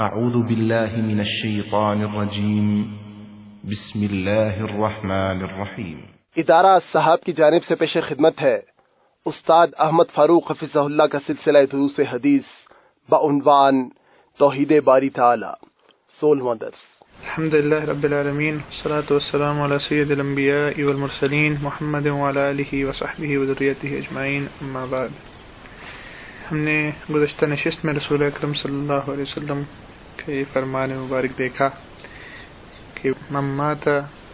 اعوذ باللہ من الشیطان الرجیم بسم اللہ الرحمن الرحیم۔ ادارہ صاحب کی جانب سے پیش خدمت ہے استاد احمد فاروق حفظہ اللہ کا سلسلہ دروس حدیث بعنوان توحید باری تعالی 16واں درس۔ الحمدللہ رب العالمین، والصلاة والسلام علی سید الانبیاء والمرسلین محمد وعلی آلہ وصحبہ وذریتہ اجمعین، اما بعد۔ ہم نے گزشتہ نشست میں رسول اکرم صلی اللہ علیہ وسلم کے فرمان مبارک دیکھا کہ من مات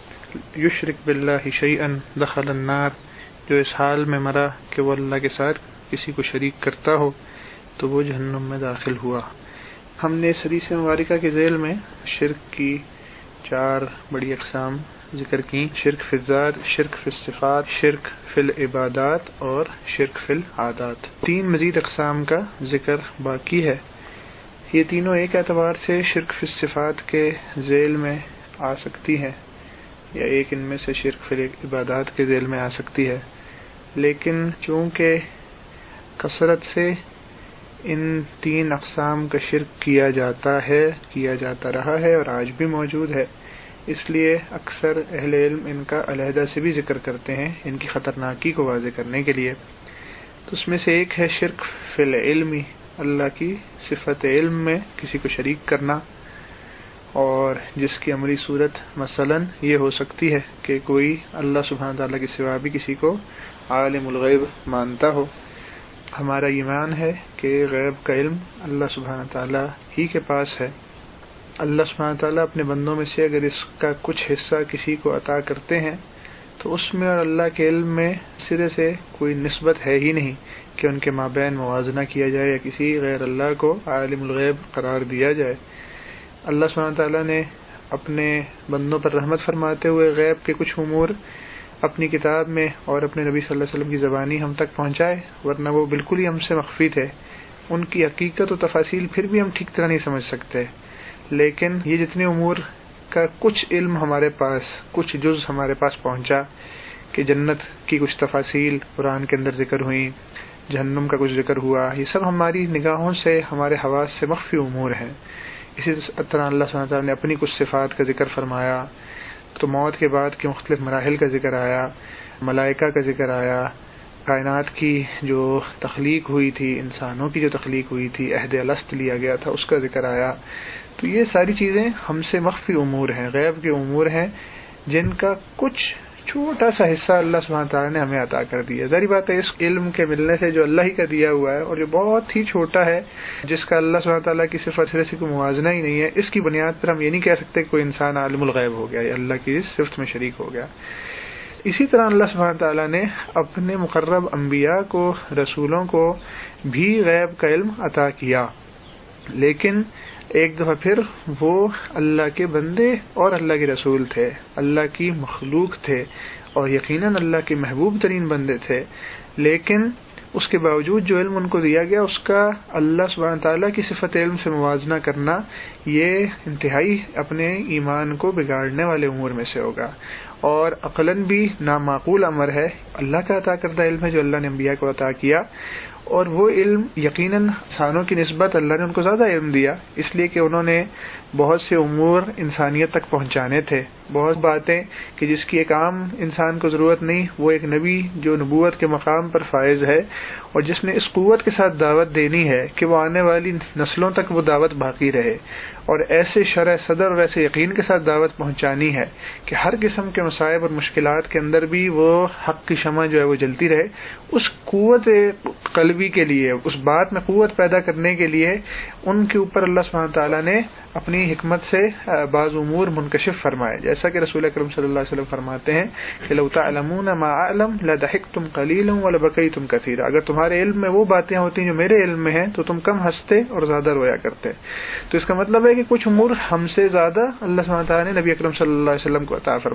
یشرک باللہ شیئا دخل النار، جو اس حال میں مرا کہ وہ اللہ کے ساتھ کسی کو شریک کرتا ہو تو وہ جہنم میں داخل ہوا۔ ہم نے اس حدیث مبارکہ کے ذیل میں شرک کی 4 بڑی اقسام ذکر کی: شرک فی الذات، شرک فی الصفات، شرک فی العبادات اور شرک فی العادات۔ 3 مزید اقسام کا ذکر باقی ہے۔ یہ تینوں ایک اعتبار سے شرک فی الصفات کے ذیل میں آ سکتی ہے، یا ایک ان میں سے شرک فی العبادات کے ذیل میں آ سکتی ہے، لیکن چونکہ کثرت سے ان 3 اقسام کا شرک کیا جاتا رہا ہے اور آج بھی موجود ہے، اس لیے اکثر اہل علم ان کا علیحدہ سے بھی ذکر کرتے ہیں ان کی خطرناکی کو واضح کرنے کے لیے۔ تو اس میں سے ایک ہے شرک فی العلم، اللہ کی صفت علم میں کسی کو شریک کرنا، اور جس کی عملی صورت مثلا یہ ہو سکتی ہے کہ کوئی اللہ سبحانہ تعالیٰ کے سوا بھی کسی کو عالم الغیب مانتا ہو۔ ہمارا ایمان ہے کہ غیب کا علم اللہ سبحانہ تعالیٰ ہی کے پاس ہے۔ اللہ سبحانہ تعالیٰ اپنے بندوں میں سے اگر اس کا کچھ حصہ کسی کو عطا کرتے ہیں تو اس میں اور اللہ کے علم میں سرے سے کوئی نسبت ہے ہی نہیں کہ ان کے مابین موازنہ کیا جائے یا کسی غیر اللہ کو عالم الغیب قرار دیا جائے۔ اللہ سبحانہ تعالیٰ نے اپنے بندوں پر رحمت فرماتے ہوئے غیب کے کچھ امور اپنی کتاب میں اور اپنے نبی صلی اللہ علیہ وسلم کی زبانی ہم تک پہنچائے، ورنہ وہ بالکل ہی ہم سے مخفی تھے۔ ان کی حقیقت و تفاصیل پھر بھی ہم ٹھیک طرح نہیں سمجھ سکتے، لیکن یہ جتنے امور کا کچھ علم ہمارے پاس، کچھ جز ہمارے پاس پہنچا کہ جنت کی کچھ تفاصیل قرآن کے اندر ذکر ہوئیں، جہنم کا کچھ ذکر ہوا، یہ سب ہماری نگاہوں سے، ہمارے حواس سے مخفی امور ہیں۔ اسی طرح اللہ سبحانہ تعالیٰ نے اپنی کچھ صفات کا ذکر فرمایا، تو موت کے بعد کے مختلف مراحل کا ذکر آیا، ملائکہ کا ذکر آیا، کائنات کی جو تخلیق ہوئی تھی، انسانوں کی جو تخلیق ہوئی تھی، عہد الست لیا گیا تھا، اس کا ذکر آیا۔ تو یہ ساری چیزیں ہم سے مخفی امور ہیں، غیب کے امور ہیں، جن کا کچھ چھوٹا سا حصہ اللہ سبحانہ تعالیٰ نے ہمیں عطا کر دیا۔ ظاہری بات ہے اس علم کے ملنے سے جو اللہ ہی کا دیا ہوا ہے اور جو بہت ہی چھوٹا ہے، جس کا اللہ سبحانہ تعالیٰ کی صفت سے کوئی موازنہ ہی نہیں ہے، اس کی بنیاد پر ہم یہ نہیں کہہ سکتے کہ کوئی انسان عالم الغیب ہو گیا یا اللہ کی اس صفت میں شریک ہو گیا۔ اسی طرح اللہ سبحانہ تعالیٰ نے اپنے مقرب انبیاء کو، رسولوں کو بھی غیب کا علم عطا کیا، لیکن ایک دفعہ پھر وہ اللہ کے بندے اور اللہ کے رسول تھے، اللہ کی مخلوق تھے، اور یقیناً اللہ کے محبوب ترین بندے تھے، لیکن اس کے باوجود جو علم ان کو دیا گیا اس کا اللہ سبحانہ تعالیٰ کی صفت علم سے موازنہ کرنا یہ انتہائی اپنے ایمان کو بگاڑنے والے امور میں سے ہوگا، اور عقلاً بھی نامعقول امر ہے۔ اللہ کا عطا کردہ علم ہے جو اللہ نے انبیاء کو عطا کیا، اور وہ علم یقیناً انسانوں کی نسبت اللہ نے ان کو زیادہ علم دیا، اس لیے کہ انہوں نے بہت سے امور انسانیت تک پہنچانے تھے، بہت باتیں کہ جس کی ایک عام انسان کو ضرورت نہیں، وہ ایک نبی جو نبوت کے مقام پر فائز ہے اور جس نے اس قوت کے ساتھ دعوت دینی ہے کہ وہ آنے والی نسلوں تک وہ دعوت باقی رہے، اور ایسے شرح صدر اور ایسے یقین کے ساتھ دعوت پہنچانی ہے کہ ہر قسم کے مصائب اور مشکلات کے اندر بھی وہ حق کی شمع جو ہے وہ جلتی رہے۔ اس قوت قلبی کے لیے، اس بات میں قوت پیدا کرنے کے لیے ان کے اوپر اللہ سبحانہ تعالیٰ نے اپنی حکمت سے بعض امور منکشف فرمائے، جیسا کہ رسول اکرم صلی اللہ علیہ وسلم فرماتے ہیں کہ لو تعلمون ما اعلم لضحکتم قلیلا ولبکیتم کثیرا، اگر تمہارے علم میں وہ باتیں ہوتی جو میرے علم میں ہیں تو تم کم ہنستے اور زیادہ رویا کرتے۔ تو اس کا مطلب ہے کہ کچھ امور ہم سے زیادہ اللہ سبحانہ تعالیٰ نے نبی اکرم صلی اللہ علیہ وسلم کو عطا فرمایا، اور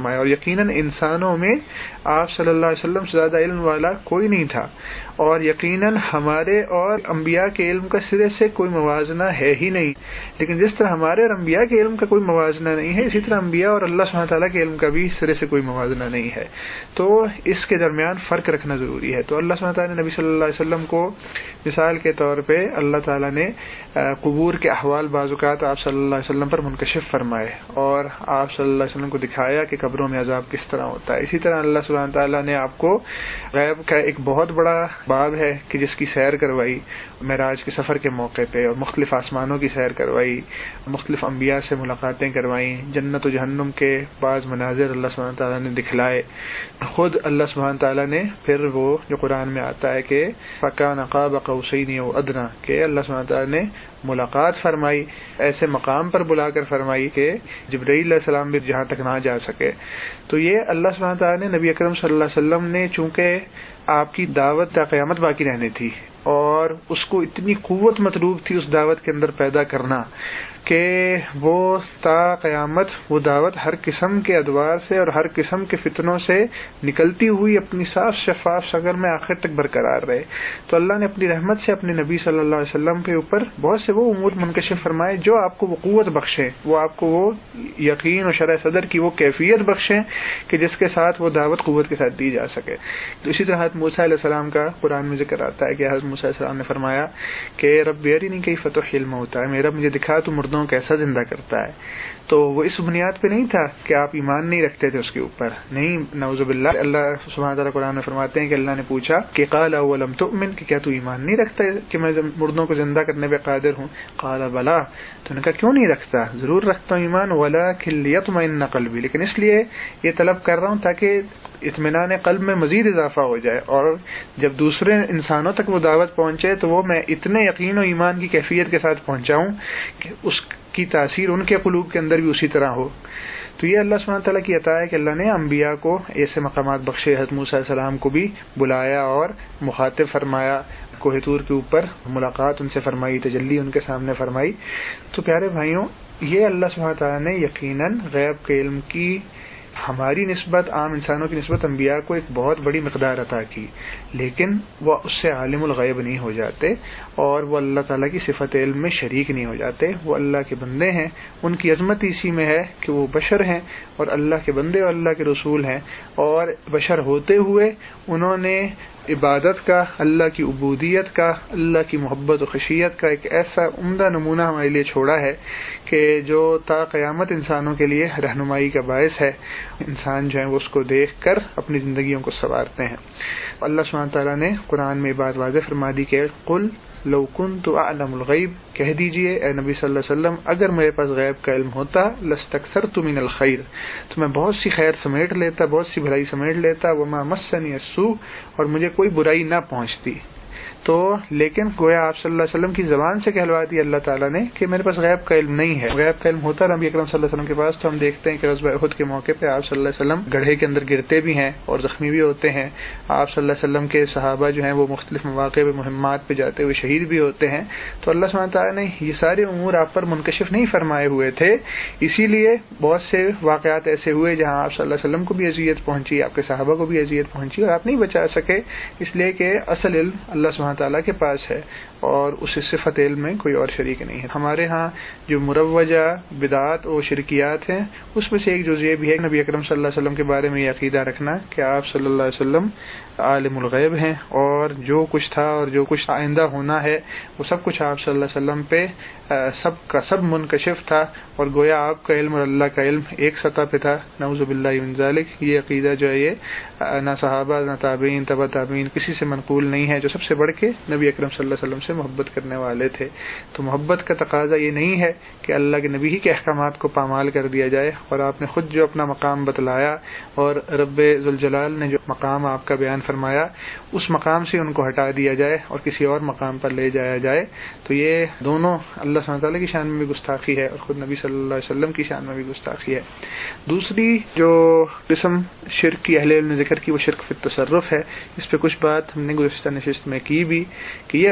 یقیناً انسانوں میں آپ صلی اللہ علیہ وسلم سے زیادہ علم والا کوئی نہیں تھا، اور یقیناً ہمارے اور انبیاء کے علم کا سرے سے کوئی موازنہ ہے ہی نہیں۔ لیکن جس طرح ہمارے اور انبیاء کے علم کا کوئی موازنہ نہیں ہے، اسی طرح انبیاء اور اللہ سبحانہ تعالیٰ کے علم کا بھی سرے سے کوئی موازنہ نہیں ہے، تو اس کے درمیان فرق رکھنا ضروری ہے۔ تو اللہ سبحانہ تعالیٰ نے نبی صلی اللہ علیہ وسلم کو مثال کے طور پہ اللہ تعالیٰ نے قبور کے احوال بعض اوقات آپ صلی اللہ علیہ وسلم پر منکشف فرمائے، اور آپ صلی اللہ علیہ وسلم کو دکھایا کہ قبروں میں عذاب کس طرح ہوتا ہے۔ اسی طرح اللہ سبحانہ تعالیٰ نے آپ کو غیب کا ایک بہت بڑا باب ہے کہ جس کی سیر کروائی معراج کے سفر کے موقع پہ، اور مختلف آسمانوں کی سیر کروائی، مختلف انبیاء سے ملاقاتیں کروائیں، جنت و جہنم کے بعض مناظر اللہ سبحانہ تعالیٰ نے دکھلائے۔ خود اللہ سبحانہ تعالیٰ نے پھر وہ جو قرآن میں آتا ہے کہ فَكَانَ قَابَ قَوْسَيْنِ أَوْ أَدْنَىٰ، کہ اللہ سبحانہ تعالیٰ نے ملاقات فرمائی، ایسے مقام پر بلا کر فرمائی کہ جبرائیل علیہ السلام بھی جہاں تک نہ جا سکے۔ تو یہ اللہ سبحانہ تعالیٰ نے نبی اکرم صلی اللہ علیہ وسلم نے چونکہ آپ کی دعوت تا قیامت باقی رہنی تھی، اور اس کو اتنی قوت مطلوب تھی اس دعوت کے اندر پیدا کرنا کہ وہ تا قیامت وہ دعوت ہر قسم کے ادوار سے اور ہر قسم کے فتنوں سے نکلتی ہوئی اپنی صاف شفاف شکل میں آخر تک برقرار رہے۔ تو اللہ نے اپنی رحمت سے اپنے نبی صلی اللہ علیہ وسلم کے اوپر بہت سے وہ امور منکشف فرمائے جو آپ کو وہ قوت بخشیں، وہ آپ کو وہ یقین اور شرح صدر کی وہ کیفیت بخشیں کہ جس کے ساتھ وہ دعوت قوت کے ساتھ دی جا سکے۔ تو اسی طرح حضرت موسیٰ علیہ السلام کا قرآن میں ذکر آتا ہے کہ حضرت موسیٰ علیہ السلام نے فرمایا کہ رب ارنی کیف تحیی الموتیٰ، میرا مجھے دکھا تو مردوں کو کیسا زندہ کرتا ہے۔ تو وہ اس بنیاد پہ نہیں تھا کہ آپ ایمان نہیں رکھتے تھے اس کے اوپر، نہیں، نعوذ باللہ۔ اللہ سبحانہ تعالیٰ قرآن میں فرماتے ہیں کہ اللہ نے پوچھا کہ قال اولم تؤمن، کہ کیا تو ایمان نہیں رکھتا کہ میں مردوں کو زندہ کرنے پہ قادر ہوں؟ قال بلا، تو نے کہا کیوں نہیں رکھتا، ضرور رکھتا ہوں ایمان، ولکن لیطمئن قلبی، لیکن اس لیے یہ طلب کر رہا ہوں تاکہ اطمینان قلب میں مزید اضافہ ہو جائے، اور جب دوسرے انسانوں تک وہ دعوت پہنچے تو وہ میں اتنے یقین و ایمان کی کیفیت کے ساتھ پہنچاؤں کہ اس کی تاثیر ان کے قلوب کے اندر بھی اسی طرح ہو۔ تو یہ اللہ سبحانہ تعالیٰ کی عطا ہے کہ اللہ نے انبیاء کو ایسے مقامات بخشے، حضرت موسیٰ علیہ السلام کو بھی بلایا اور مخاطب فرمایا، کوہ طور کے اوپر ملاقات ان سے فرمائی، تجلی ان کے سامنے فرمائی۔ تو پیارے بھائیوں، یہ اللہ سبحانہ تعالیٰ نے یقیناً غیب کے علم کی ہماری نسبت، عام انسانوں کی نسبت انبیاء کو ایک بہت بڑی مقدار عطا کی، لیکن وہ اس سے عالم الغیب نہیں ہو جاتے، اور وہ اللہ تعالیٰ کی صفت علم میں شریک نہیں ہو جاتے۔ وہ اللہ کے بندے ہیں، ان کی عظمت اسی میں ہے کہ وہ بشر ہیں، اور اللہ کے بندے اور اللہ کے رسول ہیں، اور بشر ہوتے ہوئے انہوں نے عبادت کا، اللہ کی عبودیت کا، اللہ کی محبت و خشیت کا ایک ایسا عمدہ نمونہ ہمارے لیے چھوڑا ہے کہ جو تا قیامت انسانوں کے لیے رہنمائی کا باعث ہے۔ انسان جو ہیں وہ اس کو دیکھ کر اپنی زندگیوں کو سنوارتے ہیں۔ اللہ سبحانہ تعالیٰ نے قرآن میں بات واضح فرما دی کہ قل لو کنت اعلم الغیب، کہہ دیجئے اے نبی صلی اللہ علیہ وسلم اگر میرے پاس غیب کا علم ہوتا لاستکثرت من الخیر، تو میں بہت سی خیر سمیٹ لیتا، بہت سی بھلائی سمیٹ لیتا، وما مسنی السوء، اور مجھے کوئی برائی نہ پہنچتی۔ تو لیکن گویا آپ صلی اللہ علیہ وسلم کی زبان سے کہلوا دی اللہ تعالیٰ نے کہ میرے پاس غیب کا علم نہیں ہے۔ غیب کا علم ہوتا نبی اکرم صلی اللہ علیہ وسلم کے پاس، تو ہم دیکھتے ہیں کہ غزوہ احد کے موقع پہ آپ صلی اللہ علیہ وسلم گڑھے کے اندر گرتے بھی ہیں اور زخمی بھی ہوتے ہیں۔ آپ صلی اللہ علیہ وسلم کے صحابہ جو ہیں وہ مختلف مواقع پہ مہمات پہ جاتے ہوئے شہید بھی ہوتے ہیں۔ تو اللہ سبحانہ تعالیٰ نے یہ سارے امور آپ پر منکشف نہیں فرمائے ہوئے تھے، اسی لیے بہت سے واقعات ایسے ہوئے جہاں آپ صلی اللہ علیہ وسلم کو بھی اذیت پہنچی، آپ کے صحابہ کو بھی اذیت پہنچی، اور آپ نہیں بچا سکے، اس لیے کہ اصل علم اللہ سبحانہ تعالیٰ کے پاس ہے، اور اس صفت علم میں کوئی اور شریک نہیں ہے۔ ہمارے ہاں جو مروجہ بدعات و شرکیات ہیں اس میں سے ایک جز یہ بھی ہے کہ نبی اکرم صلی اللہ علیہ وسلم کے بارے میں یہ عقیدہ رکھنا کہ آپ صلی اللہ علیہ وسلم عالم الغیب ہیں، اور جو کچھ تھا اور جو کچھ آئندہ ہونا ہے وہ سب کچھ آپ صلی اللہ علیہ وسلم پہ سب کا سب منکشف تھا، اور گویا آپ کا علم اور اللہ کا علم ایک سطح پہ تھا۔ نعوذ باللہ من ذالک، یہ عقیدہ جو ہے یہ نہ صحابہ نہ تابعین تبع تابعین کسی سے منقول نہیں ہے، جو سب سے بڑھ کے نبی اکرم صلی اللہ علیہ وسلم سے محبت کرنے والے تھے۔ تو محبت کا تقاضا یہ نہیں ہے کہ اللہ کے نبی ہی کے احکامات کو پامال کر دیا جائے، اور آپ نے خود جو اپنا مقام بتلایا اور رب ذوالجلال نے جو مقام آپ کا بیان فرمایا اس مقام سے ان کو ہٹا دیا جائے اور کسی اور مقام پر لے جایا جائے، تو یہ دونوں اللہ سبحانہ تعالیٰ کی شان میں بھی گستاخی ہے اور خود نبی صلی اللہ علیہ وسلم کی شان میں بھی گستاخی ہے۔ دوسری جو قسم شرک کی اہل علم نے ذکر کی وہ شرک فی التصرف ہے۔ اس پہ کچھ بات ہم نے گزشتہ نشست میں کی بھی کہ یہ عقیدہ رکھنا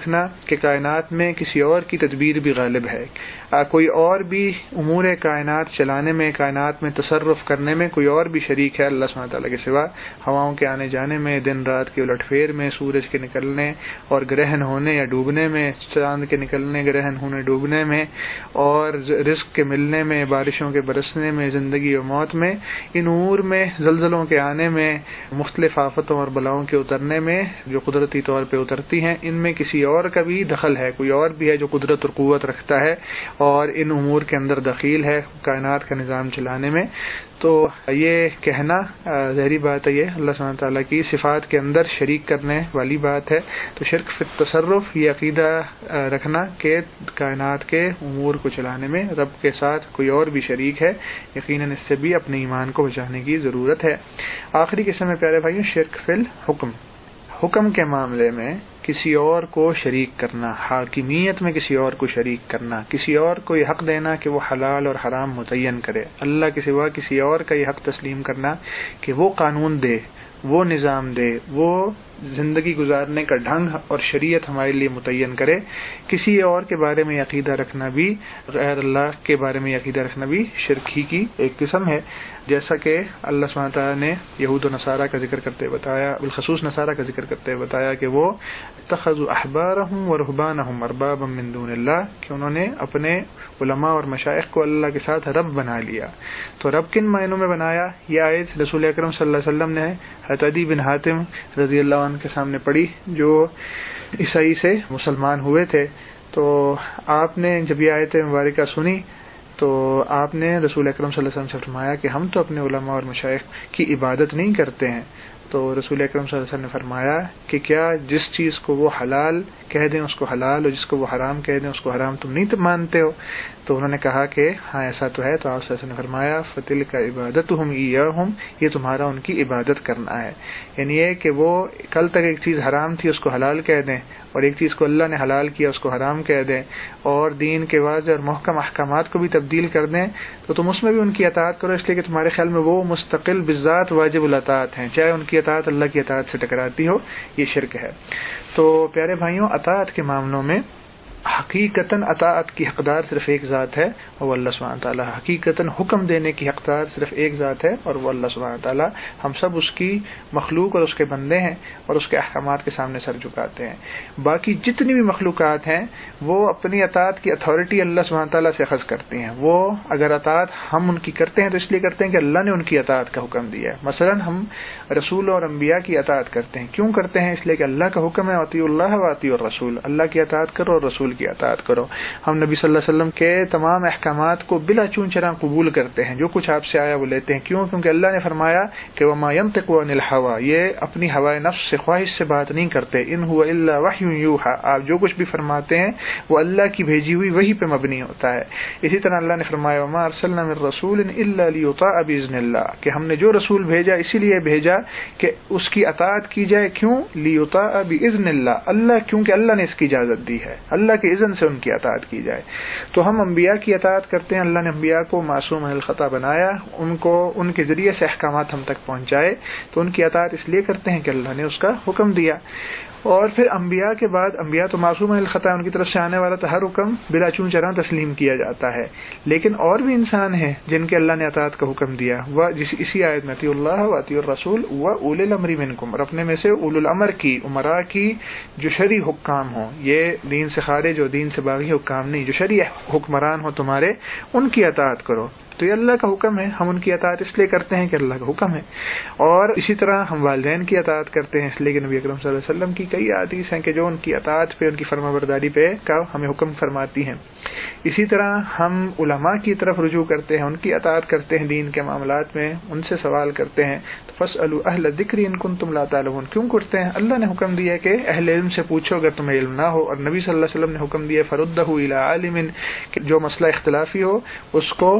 رکھنا کہ کائنات میں کسی اور کی تدبیر بھی غالب ہے، کوئی اور بھی امور کائنات چلانے میں، کائنات میں تصرف کرنے میں کوئی اور بھی شریک ہے اللہ سبحانہ تعالیٰ کے سوا، ہواؤں کے آنے جانے میں، دن رات کے الٹ پھیر میں، سورج کے نکلنے اور گرہن ہونے یا ڈوبنے میں، چاند کے نکلنے، گرہن ہونے، ڈوبنے میں، اور رزق کے ملنے میں، بارشوں کے برسنے میں، زندگی و موت میں، ان امور میں، زلزلوں کے آنے میں، مختلف آفتوں اور بلاؤں کے اترنے میں جو قدرتی طور پہ اترتی ہیں، ان میں کسی اور کا بھی دخل ہے، کوئی اور بھی ہے جو قدرت اور قوت رکھتا ہے اور ان امور کے اندر دخیل ہے کائنات کا نظام چلانے میں. تو یہ کہنا ظاہری بات ہے، یہ اللہ سبحانہ تعالیٰ کی صفات کے اندر شریک کرنے والی بات ہے. تو شرک فی التصرف، یہ عقیدہ رکھنا کہ کائنات کے امور کو چلانے میں رب کے ساتھ کوئی اور بھی شریک ہے، یقیناً اس سے بھی اپنے ایمان کو بچانے کی ضرورت ہے. آخری قسم میں پیارے بھائیوں، شرک فی الحکم، حکم کے معاملے میں کسی اور کو شریک کرنا، حاکمیت میں کسی اور کو شریک کرنا، کسی اور کو یہ حق دینا کہ وہ حلال اور حرام متعین کرے، اللہ کے سوا کسی اور کا یہ حق تسلیم کرنا کہ وہ قانون دے، وہ نظام دے، وہ زندگی گزارنے کا ڈھنگ اور شریعت ہمارے لیے متعین کرے. کسی اور کے بارے میں عقیدہ رکھنا بھی، غیر اللہ کے بارے میں عقیدہ رکھنا بھی شرک ہی کی ایک قسم ہے. جیسا کہ اللہ سبحانہ تعالیٰ نے یہود و نصارہ کا ذکر کرتے بتایا، بالخصوص نصارہ کا ذکر کرتے بتایا کہ وہ اتخذوا احبارهم ورهبانهم اربابا من دون اللہ، کہ انہوں نے اپنے علماء اور مشائخ کو اللہ کے ساتھ رب بنا لیا. تو رب کن معنوں میں بنایا؟ یہ آیت رسول اکرم صلی اللہ علیہ وسلم نے حضرت عدی بن حاتم رضی اللہ عنہ کے سامنے پڑھی، جو عیسائی سے مسلمان ہوئے تھے. تو آپ نے جب یہ آیت مبارکہ سنی تو آپ نے رسول اکرم صلی اللہ علیہ وسلم سے فرمایا کہ ہم تو اپنے علماء اور مشائخ کی عبادت نہیں کرتے ہیں. تو رسول اکرم صلی اللہ علیہ وسلم نے فرمایا کہ کیا جس چیز کو وہ حلال کہہ دیں اس کو حلال، اور جس کو وہ حرام کہہ دیں اس کو حرام تم نہیں مانتے ہو؟ تو انہوں نے کہا کہ ہاں ایسا تو ہے. تو آپ صلی اللہ علیہ وسلم نے فرمایا فَتِلْكَ عِبَادَتُهُمْ إِيَّاهُمْ، یہ تمہارا ان کی عبادت کرنا ہے. یعنی یہ کہ وہ کل تک ایک چیز حرام تھی اس کو حلال کہہ دیں، اور ایک چیز کو اللہ نے حلال کیا اس کو حرام کہہ دیں، اور دین کے واضح اور محکم احکامات کو بھی تبدیل کر دیں، تو تم اس میں بھی ان کی اطاعت کرو، اس لیے کہ تمہارے خیال میں وہ مستقل بذات واجب الاطاعت ہیں، چاہے ان کی اطاعت اللہ کی اطاعت سے ٹکراتی ہو. یہ شرک ہے. تو پیارے بھائیوں، اطاعت کے معاملوں میں حقیقتاً اطاعت کی حقدار صرف ایک ذات ہے، اور وہ اللہ سبحانہ تعالیٰ. حقیقتاً حکم دینے کی حقدار صرف ایک ذات ہے، اور وہ اللہ سبحانہ تعالیٰ. ہم سب اس کی مخلوق اور اس کے بندے ہیں، اور اس کے احکامات کے سامنے سر جھکاتے ہیں. باقی جتنی بھی مخلوقات ہیں وہ اپنی اطاعت کی اتھارٹی اللہ سبحانہ تعالیٰ سے اخذ کرتی ہیں. وہ اگر اطاعت ہم ان کی کرتے ہیں تو اس لیے کرتے ہیں کہ اللہ نے ان کی اطاعت کا حکم دیا ہے. مثلا ہم رسول اور انبیاء کی اطاعت کرتے ہیں، کیوں کرتے ہیں؟ اس لیے کہ اللہ کا حکم ہے اطیعوا اللہ واطیعوا الرسول، اللہ کی اطاعت کرو اور رسول کی اطاعت کرو. ہم نبی صلی اللہ علیہ وسلم کے تمام احکامات کو بلا چون چرا قبول کرتے ہیں، جو کچھ آپ سے آیا وہ لیتے ہیں. کیوں؟ کیونکہ اللہ نے فرمایا کہ وما ينطق عن الهوى، یہ اپنی ہوائے نفس سے خواہش سے بات نہیں کرتے. ان هو الا وحی یوحى، آپ جو کچھ بھی فرماتے ہیں وہ اللہ کی بھیجی ہوئی وحی پہ مبنی ہوتا ہے. اسی طرح اللہ نے فرمایا وما ارسلنا من رسول الا ليطاع باذن اللہ، کہ ہم نے جو رسول بھیجا اسی لیے بھیجا کہ اس کی اطاعت کی جائے. کیوں؟ ليطاع باذن اللہ، کیونکہ اللہ نے اس کی اجازت دی ہے، اللہ کے اذن سے ان کی اطاعت کی جائے. تو ہم انبیاء کی اطاعت کرتے ہیں، اللہ نے انبیاء کو معصوم عن الخطا بنایا، ان کو ان کے ذریعے سے احکامات ہم تک پہنچائے، تو ان کی اطاعت اس لیے کرتے ہیں کہ اللہ نے اس کا حکم دیا. اور پھر انبیاء کے بعد، انبیاء تو معصوم عن الخطا، ان کی طرف سے آنے والا تو ہر حکم بلا چون چرا تسلیم کیا جاتا ہے. لیکن اور بھی انسان ہیں جن کے اللہ نے اطاعت کا حکم دیا، وہ اسی آیت میں اطیعوا اللہ واطیعوا الرسول واولی الامر منکم، اور اپنے میں سے اولو الامر کی، امراء کی، جو شرعی حکام ہوں، یہ دین سے خارج اور دین سے باغی حکام نہیں، جو شرعی حکمران ہوں تمہارے، ان کی اطاعت کرو. تو یہ اللہ کا حکم ہے، ہم ان کی اطاعت اس لیے کرتے ہیں کہ اللہ کا حکم ہے. اور اسی طرح ہم والدین کی اطاعت کرتے ہیں، اس لیے کہ نبی اکرم صلی اللہ علیہ وسلم کی کئی احادیث ہیں کہ جو ان کی اطاعت پہ، ان کی فرما برداری پہ کا ہمیں حکم فرماتی ہیں. اسی طرح ہم علماء کی طرف رجوع کرتے ہیں، ان کی اطاعت کرتے ہیں دین کے معاملات میں، ان سے سوال کرتے ہیں. تو فاسألوا اہل الذکر ان کنتم لا تعلمون، کیوں کرتے ہیں؟ اللہ نے حکم دیا کہ اہل علم سے پوچھو اگر تمہیں علم نہ ہو، اور نبی صلی اللہ علیہ وسلم نے حکم دیا فردہ الی عالم، کہ جو مسئلہ اختلافی ہو اس کو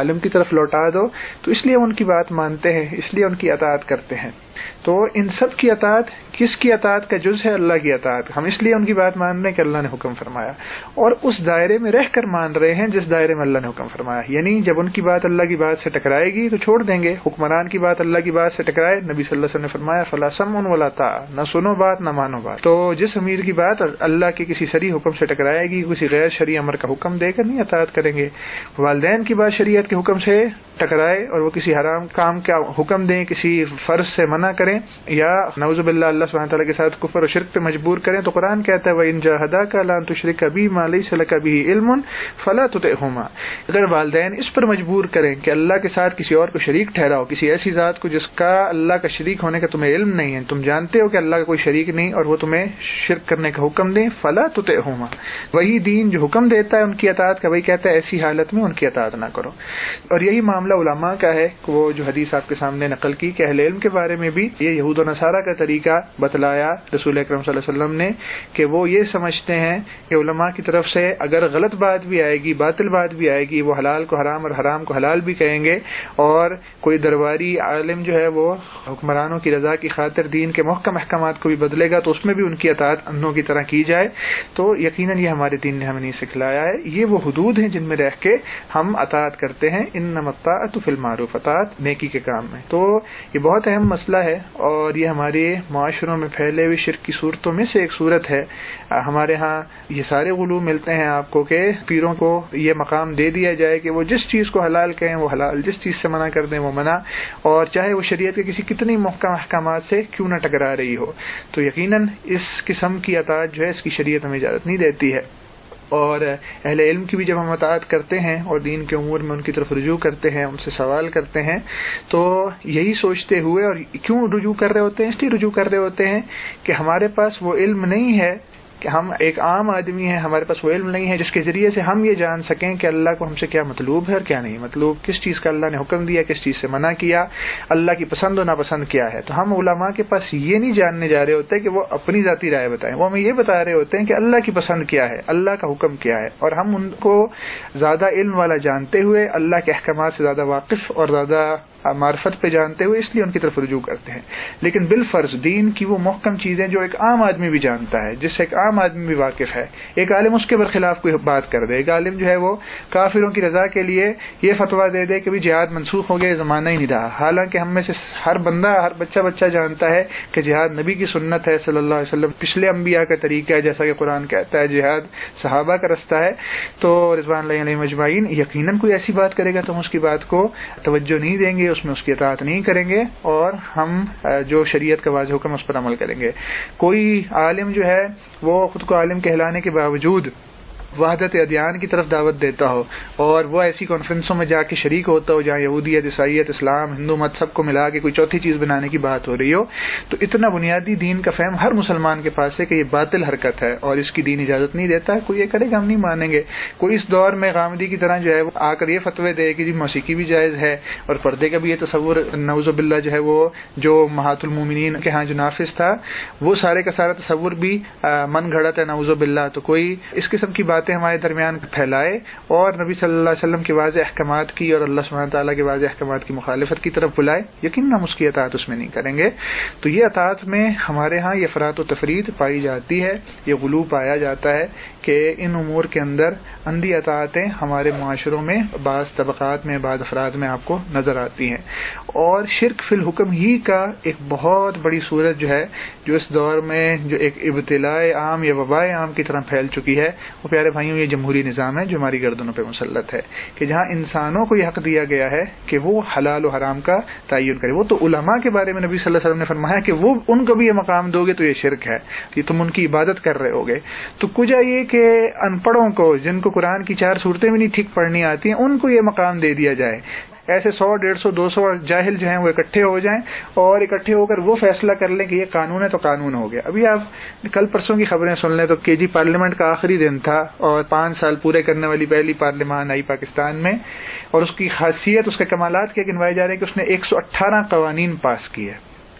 عالم کی طرف لوٹا دو، تو اس لیے ہم ان کی بات مانتے ہیں، اس لیے ان کی اطاعت کرتے ہیں۔ تو ان سب کی اطاعت کس کی اطاعت کا جز ہے؟ اللہ کی اطاعت۔ ہم اس لیے ان کی بات مان رہے ہیں کہ اللہ نے حکم فرمایا، اور اس دائرے میں رہ کر مان رہے ہیں جس دائرے میں اللہ نے حکم فرمایا۔ یعنی جب ان کی بات اللہ کی بات سے ٹکرائے گی تو چھوڑ دیں گے، حکمران کی بات اللہ کی بات سے ٹکرائے، نبی صلی اللہ علیہ وسلم نے فرمایا فلا سمع ولا طاعہ، نہ سنو بات نہ مانو بات۔ تو جس امیر کی بات اللہ کے کسی شرعی حکم سے ٹکرائے گی، کسی غیر شرعی امر کا حکم دے کر نہیں اطاعت کریں گے۔ والدین کی بات شریعت کے حکم سے ٹکرائے اور وہ کسی حرام کام کا حکم دیں، کسی فرض سے منع کریں، یا نعوذ باللہ اللہ سبحانہ تعالیٰ کے ساتھ کفر و شرک پہ مجبور کریں، تو قرآن کہتا ہے وَإِن جَاهَدَاكَ لَا أَن تُشْرِكَ بِي مَا لَيْسَ لَكَ بِهِ عِلْمٌ فَلَا تُطِعْهُمَا۔ اگر والدین اس پر مجبور کریں کہ اللہ کے ساتھ کسی اور کو شریک ٹھہراؤ، کسی ایسی ذات کو جس کا اللہ کا شریک ہونے کا تمہیں علم نہیں ہے، تم جانتے ہو کہ اللہ کا کوئی شریک نہیں اور وہ تمہیں شرک کرنے کا حکم دیں، فَلَا تُطِعْهُمَا۔ وہی دین جو حکم دیتا ہے ان کی اطاعت کا، وہی کہتا ہے ایسی حالت میں ان کی اطاعت نہ کرو۔ اور یہی معاملہ علماء کا ہے، وہ جو حدیث آپ کے سامنے نقل کی کہ اہل علم کے بارے میں بھی یہ یہود و نصارہ کا طریقہ بتلایا رسول اکرم صلی اللہ علیہ وسلم نے، کہ وہ یہ سمجھتے ہیں کہ علماء کی طرف سے اگر غلط بات بھی آئے گی، باطل بات بھی آئے گی، وہ حلال کو حرام اور حرام کو حلال بھی کہیں گے، اور کوئی درباری عالم جو ہے وہ حکمرانوں کی رضا کی خاطر دین کے محکم احکامات کو بھی بدلے گا تو اس میں بھی ان کی اطاعت اندھوں کی طرح کی جائے، تو یقیناً یہ ہمارے دین نے ہمیں نہیں سکھلایا ہے۔ یہ وہ حدود ہیں جن میں رہ کے ہم اطاعت کرتے ہیں، انما الطاعۃ فی المعروف، اطاعت نیکی کے کام میں۔ تو یہ بہت اہم مسئلہ ہے، اور یہ ہمارے معاشروں میں پھیلے ہوئے شرک کی صورتوں میں سے ایک صورت ہے۔ ہمارے ہاں یہ سارے غلو ملتے ہیں آپ کو کہ پیروں کو یہ مقام دے دیا جائے کہ وہ جس چیز کو حلال کہیں وہ حلال، جس چیز سے منع کر دیں وہ منع، اور چاہے وہ شریعت کے کسی کتنی محکم احکامات سے کیوں نہ ٹکرا رہی ہو۔ تو یقیناً اس قسم کی اطاعت جو ہے اس کی شریعت ہمیں اجازت نہیں دیتی ہے۔ اور اہل علم کی بھی جب ہم اطاعت کرتے ہیں اور دین کے امور میں ان کی طرف رجوع کرتے ہیں، ان سے سوال کرتے ہیں، تو یہی سوچتے ہوئے، اور کیوں رجوع کر رہے ہوتے ہیں؟ اس لیے رجوع کر رہے ہوتے ہیں کہ ہمارے پاس وہ علم نہیں ہے، کہ ہم ایک عام آدمی ہیں، ہمارے پاس وہ علم نہیں ہے جس کے ذریعے سے ہم یہ جان سکیں کہ اللہ کو ہم سے کیا مطلوب ہے اور کیا نہیں مطلوب، کس چیز کا اللہ نے حکم دیا، کس چیز سے منع کیا، اللہ کی پسند و ناپسند کیا ہے۔ تو ہم علماء کے پاس یہ نہیں جاننے جا رہے ہوتے کہ وہ اپنی ذاتی رائے بتائیں، وہ ہمیں یہ بتا رہے ہوتے ہیں کہ اللہ کی پسند کیا ہے، اللہ کا حکم کیا ہے، اور ہم ان کو زیادہ علم والا جانتے ہوئے، اللہ کے احکامات سے زیادہ واقف اور زیادہ معرفت پہ جانتے ہوئے اس لیے ان کی طرف رجوع کرتے ہیں۔ لیکن بالفرض دین کی وہ محکم چیزیں جو ایک عام آدمی بھی جانتا ہے، جس سے ایک عام آدمی بھی واقف ہے، ایک عالم اس کے برخلاف کوئی بات کر دے، ایک عالم جو ہے وہ کافروں کی رضا کے لیے یہ فتویٰ دے دے کہ بھی جہاد منسوخ ہو گیا، زمانہ ہی نہیں رہا، حالانکہ ہم میں سے ہر بندہ، ہر بچہ جانتا ہے کہ جہاد نبی کی سنت ہے صلی اللہ علیہ وسلم، پچھلے انبیاء کا طریقہ ہے، جیسا کہ قرآن کہتا ہے جہاد صحابہ کا رستہ ہے۔ تو رضوان اللہ علیہم اجمعین، یقیناً کوئی ایسی بات کرے گا تو ہم اس کی بات کو توجہ نہیں دیں گے، اس میں اس کی اطاعت نہیں کریں گے، اور ہم جو شریعت کا واضح حکم اس پر عمل کریں گے۔ کوئی عالم جو ہے وہ خود کو عالم کہلانے کے باوجود وحدت ادیان کی طرف دعوت دیتا ہو، اور وہ ایسی کانفرنسوں میں جا کے شریک ہوتا ہو جہاں یہودیت، عیسائیت، اسلام، ہندو مت سب کو ملا کے کوئی چوتھی چیز بنانے کی بات ہو رہی ہو، تو اتنا بنیادی دین کا فہم ہر مسلمان کے پاس ہے کہ یہ باطل حرکت ہے اور اس کی دین اجازت نہیں دیتا ہے، کوئی یہ کرے گا ہم نہیں مانیں گے۔ کوئی اس دور میں غامدی کی طرح جو ہے وہ آ کر یہ فتوی دے کہ جی موسیقی بھی جائز ہے اور پردے کا بھی یہ تصور نعوذ باللہ جو ہے وہ جو امہات المومنین کے ہاں جو نافذ تھا وہ سارے کا سارا تصور بھی من گھڑت ہے نعوذ باللہ، تو کوئی اس قسم کی باتیں ہمارے درمیان پھیلائے اور نبی صلی اللہ علیہ وسلم کے واضح احکامات کی اور اللہ سبحانہ تعالیٰ کے واضح احکامات کی مخالفت کی طرف بلائے، یقیناً ہم اس کی اطاعت اس میں نہیں کریں گے۔ تو یہ اطاعت میں ہمارے ہاں یہ افراط و تفریط پائی جاتی ہے، یہ غلو پایا جاتا ہے کہ ان امور کے اندر اندھی اطاعتیں ہمارے معاشروں میں بعض طبقات میں، بعض افراد میں آپ کو نظر آتی ہیں، اور شرک فی الحکم ہی کا ایک بہت بڑی صورت جو ہے جو اس دور میں جو ایک ابتلاء عام یا وباء عام کی طرح پھیل چکی ہے، وہ پیارے بھائیوں یہ جمہوری نظام ہے جو ہماری گردنوں پہ مسلط ہے، کہ جہاں انسانوں کو یہ حق دیا گیا ہے کہ وہ حلال و حرام کا تعین کرے۔ وہ تو علماء کے بارے میں نبی صلی اللہ علیہ وسلم نے فرمایا کہ وہ ان کو بھی یہ مقام دو گے تو یہ شرک ہے کہ تم ان کی عبادت کر رہے ہوگے۔ تو کجا یہ کہ ان پڑھوں کو جن کو قرآن کی 4 سورتیں بھی نہیں ٹھیک پڑھنی آتی ہیں ان کو یہ مقام دے دیا جائے، ایسے 100، 150، 200 جاہل جو ہیں وہ اکٹھے ہو جائیں اور اکٹھے ہو کر وہ فیصلہ کر لیں کہ یہ قانون ہے تو قانون ہو گیا۔ ابھی آپ کل پرسوں کی خبریں سن لیں تو کے جی پارلیمنٹ کا آخری دن تھا اور 5 سال پورے کرنے والی پہلی پارلیمان آئی پاکستان میں، اور اس کی خاصیت، اس کے کمالات کیا گنوائے جا رہے ہیں کہ اس نے 118 قوانین پاس کیے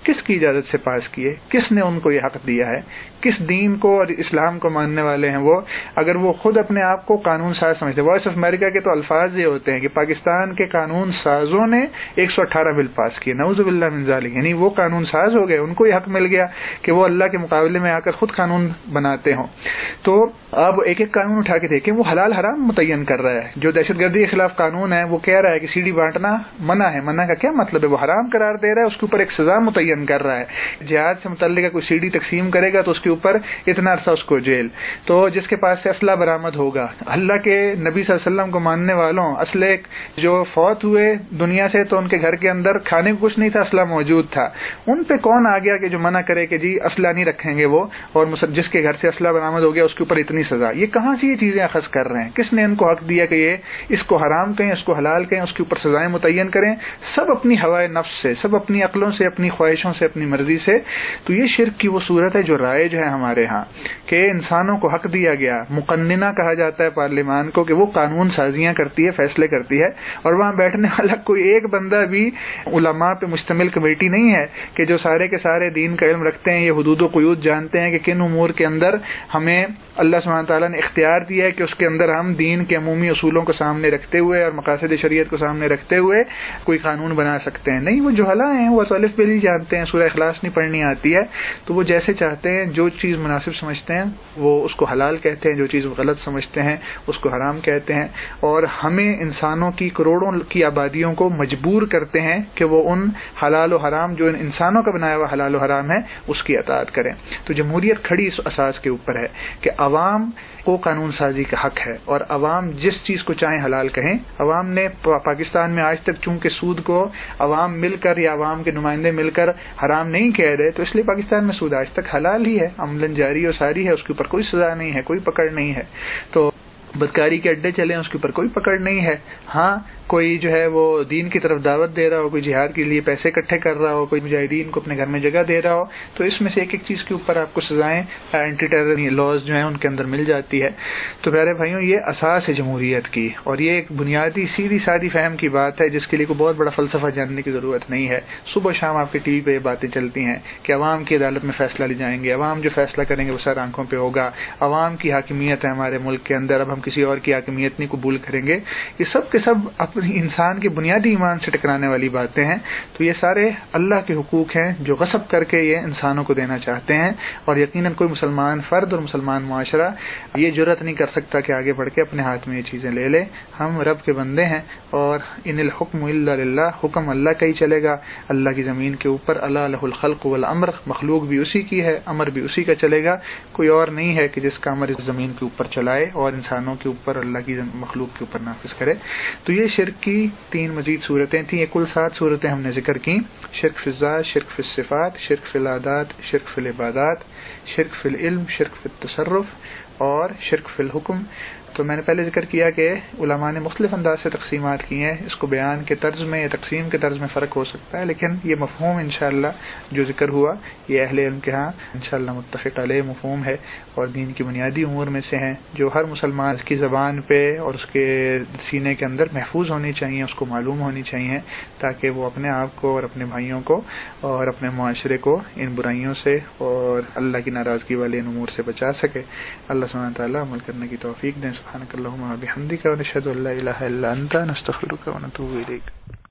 کس کی اجازت سے پاس کیے؟ کس نے ان کو یہ حق دیا ہے؟ کس دین کو اور اسلام کو ماننے والے ہیں وہ، اگر وہ خود اپنے آپ کو قانون ساز سمجھتے ہیں؟ وائس آف امریکہ کے تو الفاظ یہ ہوتے ہیں کہ پاکستان کے قانون سازوں نے 118 بل پاس کیے، نعوذ باللہ من ذالک، یعنی وہ قانون ساز ہو گئے، ان کو یہ حق مل گیا کہ وہ اللہ کے مقابلے میں آ کر خود قانون بناتے ہوں۔ تو اب ایک ایک قانون اٹھا کے دیکھیں، وہ حلال حرام متعین کر رہا ہے۔ جو دہشت گردی کے خلاف قانون ہے وہ کہہ رہا ہے کہ سی ڈی بانٹنا منع ہے، منع کا کیا مطلب ہے؟ وہ حرام قرار دے رہا ہے، اس کے اوپر ایک سزا متعین کر رہا ہے۔ جہاد سے متعلق کوئی سی ڈی تقسیم کرے گا تو اس کے اوپر اتنا عرصہ اس کو جیل۔ تو جس کے پاس سے اسلحہ برآمد ہوگا، اللہ کے نبی صلی اللہ علیہ وسلم کو ماننے والوں اسلحے جو فوت ہوئے دنیا سے تو ان کے گھر کے اندر کھانے کو کچھ نہیں تھا، اسلحہ موجود تھا، ان پہ کون آ گیا کہ جو منع کرے کہ جی اسلحہ نہیں رکھیں گے وہ، اور جس کے گھر سے اسلحہ برآمد ہو گیا اس کے اوپر اتنی سزا؟ یہ کہاں سے یہ چیزیں اخذ کر رہے ہیں؟ کس نے ان کو حق دیا کہ یہ اس کو حرام کہیں، اس کو حلال کہیں، اس کے اوپر سزائیں متعین کریں؟ سب اپنی ہوائے نفس سے، سب اپنی عقلوں سے، اپنی خواہشوں سے، اپنی مرضی سے۔ تو یہ شرک کی وہ صورت ہے جو رائج ہے ہمارے ہاں، کہ انسانوں کو حق دیا گیا، مقننہ کہا جاتا ہے پارلیمان کو، کہ وہ قانون سازیاں کرتی ہے، فیصلے کرتی ہے، اور وہاں بیٹھنے والا کوئی ایک بندہ بھی علماء پہ مشتمل کمیٹی نہیں ہے کہ جو سارے کے سارے دین کا علم رکھتے ہیں، یہ حدود و قیود جانتے ہیں کہ کن امور کے اندر ہمیں اللہ سبحانہ تعالیٰ نے اختیار دیا ہے کہ اس کے اندر ہم دین کے عمومی اصولوں کو سامنے رکھتے ہوئے اور مقاصد شریعت کو سامنے رکھتے ہوئے کوئی قانون بنا سکتے ہیں۔ نہیں، وہ جہلا ہیں، وہ الف بے نہیں جانتے ہیں، سورہ اخلاص نہیں پڑھنی آتی ہے، تو وہ جیسے چاہتے ہیں، جو چیز مناسب سمجھتے ہیں وہ اس کو حلال کہتے ہیں، جو چیز غلط سمجھتے ہیں اس کو حرام کہتے ہیں، اور ہمیں انسانوں کی کروڑوں کی آبادیوں کو مجبور کرتے ہیں کہ وہ ان حلال و حرام جو ان انسانوں کا بنایا ہوا حلال و حرام ہے اس کی اطاعت کریں۔ تو جمہوریت کھڑی اس اساس کے اوپر ہے کہ عوام کو قانون سازی کا حق ہے، اور عوام جس چیز کو چاہیں حلال کہیں۔ عوام نے پاکستان میں آج تک چونکہ سود کو عوام مل کر یا عوام کے نمائندے مل کر حرام نہیں کہہ رہے، تو اس لیے پاکستان میں سود آج تک حلال ہی ہے، عملاً جاری و ساری ہے، اس کے اوپر کوئی سزا نہیں ہے، کوئی پکڑ نہیں ہے۔ تو بدکاری کے اڈے چلیں، اس کے اوپر کوئی پکڑ نہیں ہے۔ ہاں، کوئی جو ہے وہ دین کی طرف دعوت دے رہا ہو، کوئی جہاد کے لیے پیسے اکٹھے کر رہا ہو، کوئی مجاہدین کو اپنے گھر میں جگہ دے رہا ہو، تو اس میں سے ایک ایک چیز کے اوپر آپ کو سزائیں اینٹی ٹیرر لاز جو ہیں ان کے اندر مل جاتی ہے۔ تو پیارے بھائیوں، یہ اساس ہے جمہوریت کی، اور یہ ایک بنیادی سیدھی سادی فہم کی بات ہے جس کے لیے کوئی بہت بڑا فلسفہ جاننے کی ضرورت نہیں ہے۔ صبح شام آپ کے ٹی وی پہ یہ باتیں چلتی ہیں کہ عوام کی عدالت میں فیصلہ لے جائیں گے، عوام جو فیصلہ کریں گے وہ سر آنکھوں پہ ہوگا، عوام کی حاکمیت ہے ہمارے ملک کے اندر، اب ہم کسی اور کی حاکمیت نہیں قبول کریں گے۔ یہ سب کے سب اپنی انسان کے بنیادی ایمان سے ٹکرانے والی باتیں ہیں۔ تو یہ سارے اللہ کے حقوق ہیں جو غصب کر کے یہ انسانوں کو دینا چاہتے ہیں، اور یقیناً کوئی مسلمان فرد اور مسلمان معاشرہ یہ جرأت نہیں کر سکتا کہ آگے بڑھ کے اپنے ہاتھ میں یہ چیزیں لے لے۔ ہم رب کے بندے ہیں، اور ان الحکم الا للہ، حکم اللہ کا ہی چلے گا، اللہ کی زمین کے اوپر۔ الا لہ الخلق والامر، مخلوق بھی اسی کی ہے، امر بھی اسی کا چلے گا، کوئی اور نہیں ہے کہ جس کا امر اس زمین کے اوپر چلائے اور انسانوں کے اوپر اللہ کی مخلوق کے اوپر نافذ کرے۔ تو یہ شرک کی 3 مزید صورتیں تھیں، یہ کل 7 صورتیں ہم نے ذکر کی: شرک فی الذات، شرک فی الصفات، شرک فی العادات، شرک فی العبادات، شرک فی العلم، شرک فی التصرف، اور شرک فی الحکم۔ تو میں نے پہلے ذکر کیا کہ علماء نے مختلف انداز سے تقسیمات کی ہیں، اس کو بیان کے طرز میں یا تقسیم کے طرز میں فرق ہو سکتا ہے، لیکن یہ مفہوم انشاءاللہ جو ذکر ہوا یہ اہل علم کے ہاں انشاءاللہ متفق علیہ مفہوم ہے، اور دین کی بنیادی امور میں سے ہیں جو ہر مسلمان کی زبان پہ اور اس کے سینے کے اندر محفوظ ہونی چاہیے، اس کو معلوم ہونی چاہیے، تاکہ وہ اپنے آپ کو اور اپنے بھائیوں کو اور اپنے معاشرے کو ان برائیوں سے اور اللہ کی ناراضگی والے ان امور سے بچا سکے۔ اللہ سبحانہ تعالیٰ عمل کرنے کی توفیق دیں۔ سبحانک اللہم و بحمدک، ونشہد ان لا الہ الا انت، نستغفرک ونتوب الیک۔